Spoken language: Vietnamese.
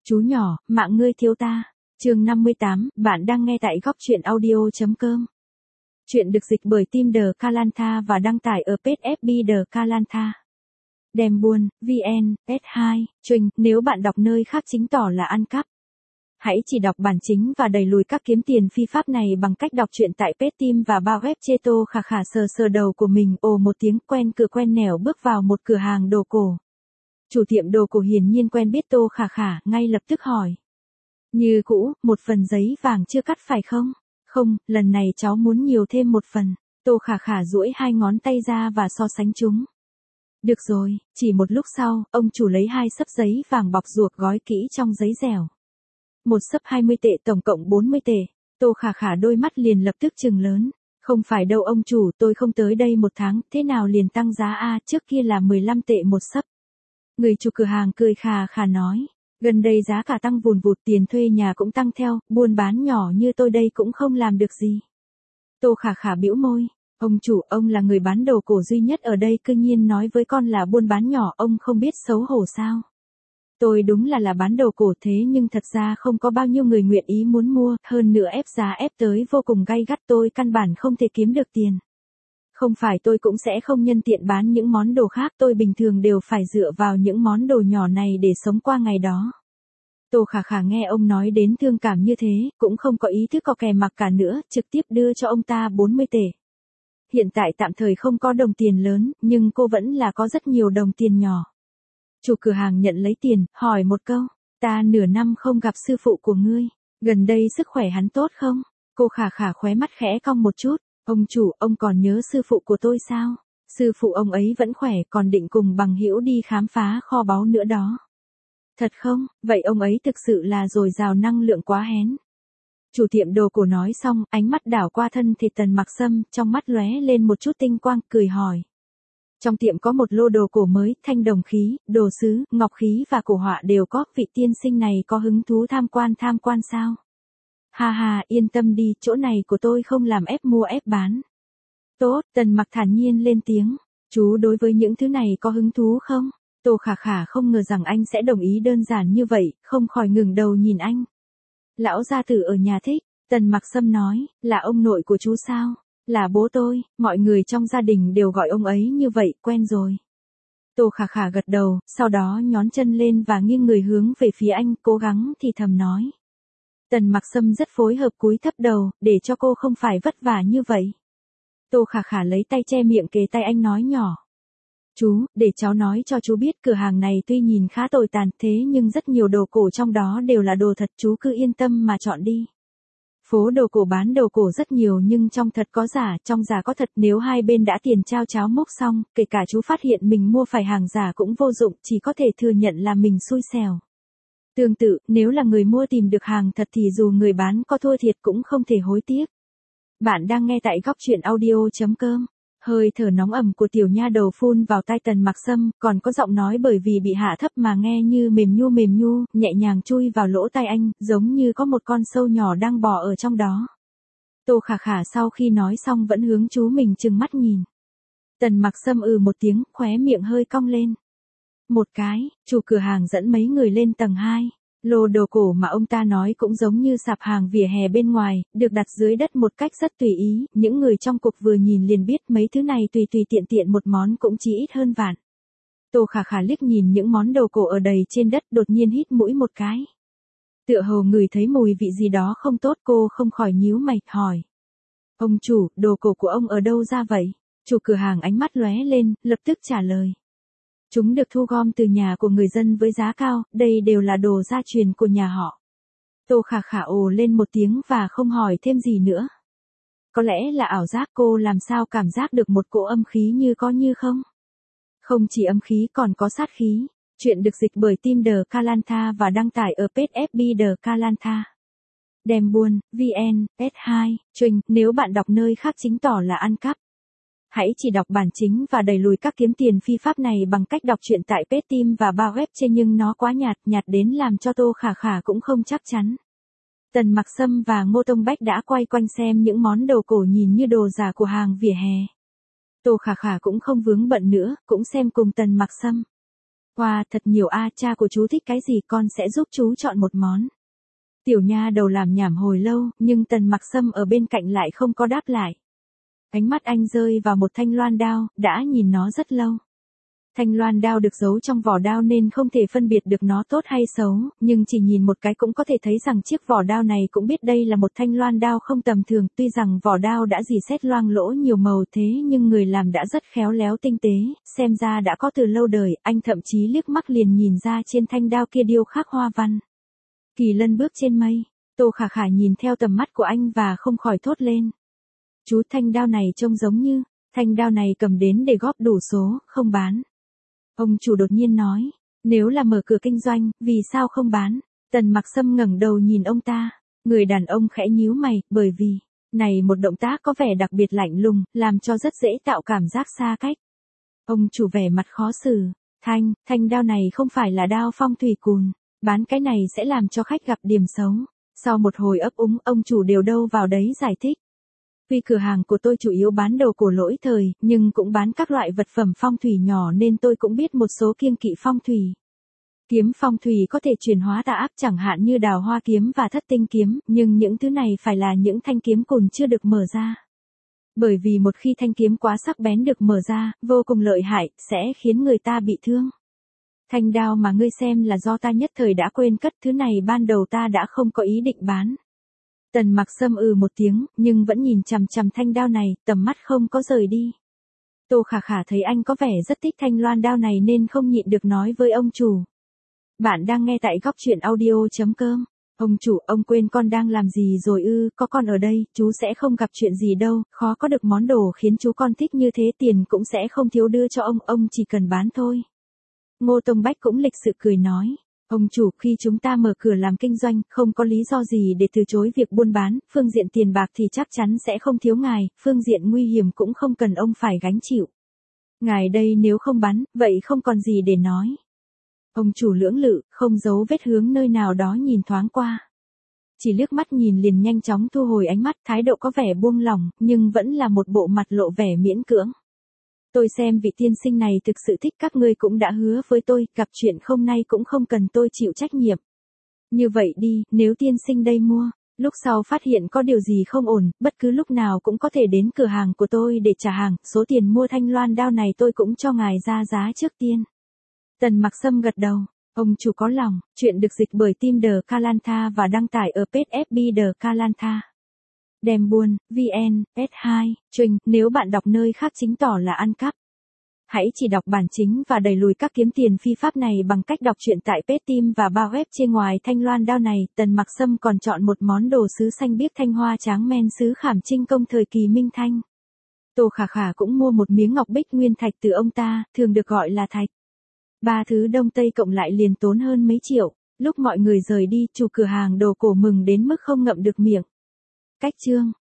Chú nhỏ, mạng ngươi thiếu ta. Chương 58, bạn đang nghe tại góc truyện audio.com. Chuyện được dịch bởi Team The Kalantha và đăng tải ở page FB The Kalantha. Đem buôn, VN, S2, Trinh, nếu bạn đọc nơi khác chính tỏ là ăn cắp. Hãy chỉ đọc bản chính và đẩy lùi các kiếm tiền phi pháp này bằng cách đọc truyện tại page Team và bao web chê. Tô Khả Khả sờ đầu của mình, ồ một tiếng, quen cửa quen nẻo bước vào một cửa hàng đồ cổ. Chủ tiệm đồ cổ hiển nhiên quen biết Tô Khả Khả, ngay lập tức hỏi. Như cũ, một phần giấy vàng chưa cắt phải không? Không, lần này cháu muốn nhiều thêm một phần. Tô Khả Khả duỗi hai ngón tay ra và so sánh chúng. Được rồi, chỉ một lúc sau, ông chủ lấy hai xấp giấy vàng bọc ruột gói kỹ trong giấy dẻo. Một xấp 20 tệ, tổng cộng 40 tệ. Tô Khả Khả đôi mắt liền lập tức trừng lớn. Không phải đâu ông chủ, tôi không tới đây một tháng, thế nào liền tăng giá a, trước kia là 15 tệ một xấp. Người chủ cửa hàng cười khà khà nói. Gần đây giá cả tăng vùn vụt, tiền thuê nhà cũng tăng theo, buôn bán nhỏ như tôi đây cũng không làm được gì. Tô Khả Khả bĩu môi. Ông chủ, ông là người bán đồ cổ duy nhất ở đây, cư nhiên nói với con là buôn bán nhỏ, ông không biết xấu hổ sao? Tôi đúng là bán đồ cổ thế nhưng thật ra không có bao nhiêu người nguyện ý muốn mua, hơn nữa ép giá ép tới vô cùng gay gắt, tôi căn bản không thể kiếm được tiền. Không phải tôi cũng sẽ không nhân tiện bán những món đồ khác, tôi bình thường đều phải dựa vào những món đồ nhỏ này để sống qua ngày đó. Tô Khả Khả nghe ông nói đến thương cảm như thế, cũng không có ý thức có kè mặc cả nữa, trực tiếp đưa cho ông ta 40 tệ. Hiện tại tạm thời không có đồng tiền lớn, nhưng cô vẫn là có rất nhiều đồng tiền nhỏ. Chủ cửa hàng nhận lấy tiền, hỏi một câu, ta nửa năm không gặp sư phụ của ngươi, gần đây sức khỏe hắn tốt không? Cô Khả Khả khóe mắt khẽ cong một chút, ông chủ, ông còn nhớ sư phụ của tôi sao? Sư phụ ông ấy vẫn khỏe, còn định cùng bằng hữu đi khám phá kho báu nữa đó. Thật không? Vậy ông ấy thực sự là dồi dào năng lượng quá hén. Chủ tiệm đồ cổ nói xong, ánh mắt đảo qua thân thể Tần Mặc Sâm, trong mắt lóe lên một chút tinh quang, cười hỏi. Trong tiệm có một lô đồ cổ mới, thanh đồng khí, đồ sứ, ngọc khí và cổ họa đều có, vị tiên sinh này có hứng thú tham quan sao? Ha ha, yên tâm đi, chỗ này của tôi không làm ép mua ép bán. Tốt, Tần Mặc thản nhiên lên tiếng, chú đối với những thứ này có hứng thú không? Tô Khả Khả không ngờ rằng anh sẽ đồng ý đơn giản như vậy, không khỏi ngừng đầu nhìn anh. Lão gia tử ở nhà thích, Tần Mặc Sâm nói, là ông nội của chú sao? Là bố tôi, mọi người trong gia đình đều gọi ông ấy như vậy, quen rồi. Tô Khả Khả gật đầu, sau đó nhón chân lên và nghiêng người hướng về phía anh, cố gắng thì thầm nói. Tần Mặc Sâm rất phối hợp cúi thấp đầu, để cho cô không phải vất vả như vậy. Tô Khả Khả lấy tay che miệng kề tay anh nói nhỏ. Chú, để cháu nói cho chú biết, cửa hàng này tuy nhìn khá tồi tàn thế nhưng rất nhiều đồ cổ trong đó đều là đồ thật, chú cứ yên tâm mà chọn đi. Phố đồ cổ bán đồ cổ rất nhiều nhưng trong thật có giả, trong giả có thật, nếu hai bên đã tiền trao cháo múc xong, kể cả chú phát hiện mình mua phải hàng giả cũng vô dụng, chỉ có thể thừa nhận là mình xui xẻo. Tương tự, nếu là người mua tìm được hàng thật thì dù người bán có thua thiệt cũng không thể hối tiếc. Bạn đang nghe tại góc truyện audio.com. Hơi thở nóng ẩm của tiểu nha đầu phun vào tai Tần Mặc Sâm, còn có giọng nói bởi vì bị hạ thấp mà nghe như mềm nhu, nhẹ nhàng chui vào lỗ tai anh, giống như có một con sâu nhỏ đang bò ở trong đó. Tô Khả Khả sau khi nói xong vẫn hướng chú mình trừng mắt nhìn. Tần Mặc Sâm một tiếng, khóe miệng hơi cong lên. Một cái, chủ cửa hàng dẫn mấy người lên tầng 2. Lô đồ cổ mà ông ta nói cũng giống như sạp hàng vỉa hè bên ngoài, được đặt dưới đất một cách rất tùy ý, những người trong cuộc vừa nhìn liền biết mấy thứ này tùy tiện một món cũng chỉ ít hơn vạn. Tô Khả Khả liếc nhìn những món đồ cổ ở đầy trên đất, đột nhiên hít mũi một cái. Tựa hồ ngửi thấy mùi vị gì đó không tốt, cô không khỏi nhíu mày, hỏi. Ông chủ, đồ cổ của ông ở đâu ra vậy? Chủ cửa hàng ánh mắt lóe lên, lập tức trả lời. Chúng được thu gom từ nhà của người dân với giá cao, đây đều là đồ gia truyền của nhà họ. Tô Khả Khả ồ lên một tiếng và không hỏi thêm gì nữa. Có lẽ là ảo giác, cô làm sao cảm giác được một cỗ âm khí như có như không? Không chỉ âm khí còn có sát khí. Chuyện được dịch bởi Team The Kalantha và đăng tải ở page FB The Kalantha. Đem buôn, VN, S2, Trinh, nếu bạn đọc nơi khác chính tỏ là ăn cắp. Hãy chỉ đọc bản chính và đẩy lùi các kiếm tiền phi pháp này bằng cách đọc truyện tại page Team và bao web chê, nhưng nó quá nhạt đến làm cho Tô Khả Khả cũng không chắc chắn. Tần Mặc Sâm và Ngô Tông Bách đã quay quanh xem những món đồ cổ nhìn như đồ giả của hàng vỉa hè. Tô Khả Khả cũng không vướng bận nữa, cũng xem cùng Tần Mặc Sâm. Wow, thật nhiều a, cha của chú thích cái gì con sẽ giúp chú chọn một món. Tiểu nha đầu làm nhảm hồi lâu, nhưng Tần Mặc Sâm ở bên cạnh lại không có đáp lại. Ánh mắt anh rơi vào một thanh loan đao, đã nhìn nó rất lâu. Thanh loan đao được giấu trong vỏ đao nên không thể phân biệt được nó tốt hay xấu, nhưng chỉ nhìn một cái cũng có thể thấy rằng chiếc vỏ đao này cũng biết đây là một thanh loan đao không tầm thường. Tuy rằng vỏ đao đã rỉ sét loang lỗ nhiều màu thế nhưng người làm đã rất khéo léo tinh tế, xem ra đã có từ lâu đời. Anh thậm chí liếc mắt liền nhìn ra trên thanh đao kia điêu khắc hoa văn. Kỳ lân bước trên mây. Tô Khả Khả nhìn theo tầm mắt của anh và không khỏi thốt lên. Chú, thanh đao này trông giống như, thanh đao này cầm đến để góp đủ số, không bán. Ông chủ đột nhiên nói, nếu là mở cửa kinh doanh, vì sao không bán? Tần Mặc Sâm ngẩng đầu nhìn ông ta, người đàn ông khẽ nhíu mày, bởi vì, này một động tác có vẻ đặc biệt lạnh lùng, làm cho rất dễ tạo cảm giác xa cách. Ông chủ vẻ mặt khó xử, thanh đao này không phải là đao phong thủy cùn, bán cái này sẽ làm cho khách gặp điểm xấu. Sau một hồi ấp úng, ông chủ đều đâu vào đấy giải thích. Vì cửa hàng của tôi chủ yếu bán đồ cổ lỗi thời, nhưng cũng bán các loại vật phẩm phong thủy nhỏ nên tôi cũng biết một số kiêng kỵ phong thủy. Kiếm phong thủy có thể chuyển hóa tà áp chẳng hạn như đào hoa kiếm và thất tinh kiếm, nhưng những thứ này phải là những thanh kiếm cùn chưa được mở ra. Bởi vì một khi thanh kiếm quá sắc bén được mở ra, vô cùng lợi hại, sẽ khiến người ta bị thương. Thanh đao mà ngươi xem là do ta nhất thời đã quên cất, thứ này ban đầu ta đã không có ý định bán. Tần Mặc Sâm một tiếng, nhưng vẫn nhìn chằm chằm thanh đao này, tầm mắt không có rời đi. Tô Khả Khả thấy anh có vẻ rất thích thanh loan đao này nên không nhịn được nói với ông chủ. Bạn đang nghe tại góc truyện audio.com. Ông chủ, ông quên con đang làm gì rồi ư? Có con ở đây, chú sẽ không gặp chuyện gì đâu, khó có được món đồ khiến chú con thích như thế, tiền cũng sẽ không thiếu đưa cho ông chỉ cần bán thôi. Ngô Tông Bách cũng lịch sự cười nói. Ông chủ, khi chúng ta mở cửa làm kinh doanh, không có lý do gì để từ chối việc buôn bán, phương diện tiền bạc thì chắc chắn sẽ không thiếu ngài, phương diện nguy hiểm cũng không cần ông phải gánh chịu. Ngài đây nếu không bán, vậy không còn gì để nói. Ông chủ lưỡng lự, không giấu vết hướng nơi nào đó nhìn thoáng qua. Chỉ liếc mắt nhìn liền nhanh chóng thu hồi ánh mắt, thái độ có vẻ buông lỏng, nhưng vẫn là một bộ mặt lộ vẻ miễn cưỡng. Tôi xem vị tiên sinh này thực sự thích các ngươi cũng đã hứa với tôi, gặp chuyện hôm nay cũng không cần tôi chịu trách nhiệm. Như vậy đi, nếu tiên sinh đây mua, lúc sau phát hiện có điều gì không ổn, bất cứ lúc nào cũng có thể đến cửa hàng của tôi để trả hàng, số tiền mua thanh loan đao này tôi cũng cho ngài ra giá trước tiên. Tần Mặc Sâm gật đầu, ông chủ có lòng, chuyện được dịch bởi Team The Kalantha và đăng tải ở page FB The Kalantha. Đem buôn, VN, S2, Trinh, nếu bạn đọc nơi khác chính tỏ là ăn cắp. Hãy chỉ đọc bản chính và đẩy lùi các kiếm tiền phi pháp này bằng cách đọc truyện tại page Team và bao web trên. Ngoài thanh loan đao này, Tần Mặc Sâm còn chọn một món đồ sứ xanh biếc thanh hoa tráng men sứ Khảm Trinh Công thời kỳ Minh Thanh. Tô Khả Khả cũng mua một miếng ngọc bích nguyên thạch từ ông ta, thường được gọi là thạch. Ba thứ đông tây cộng lại liền tốn hơn mấy triệu. Lúc mọi người rời đi, chủ cửa hàng đồ cổ mừng đến mức không ngậm được miệng. Cách chương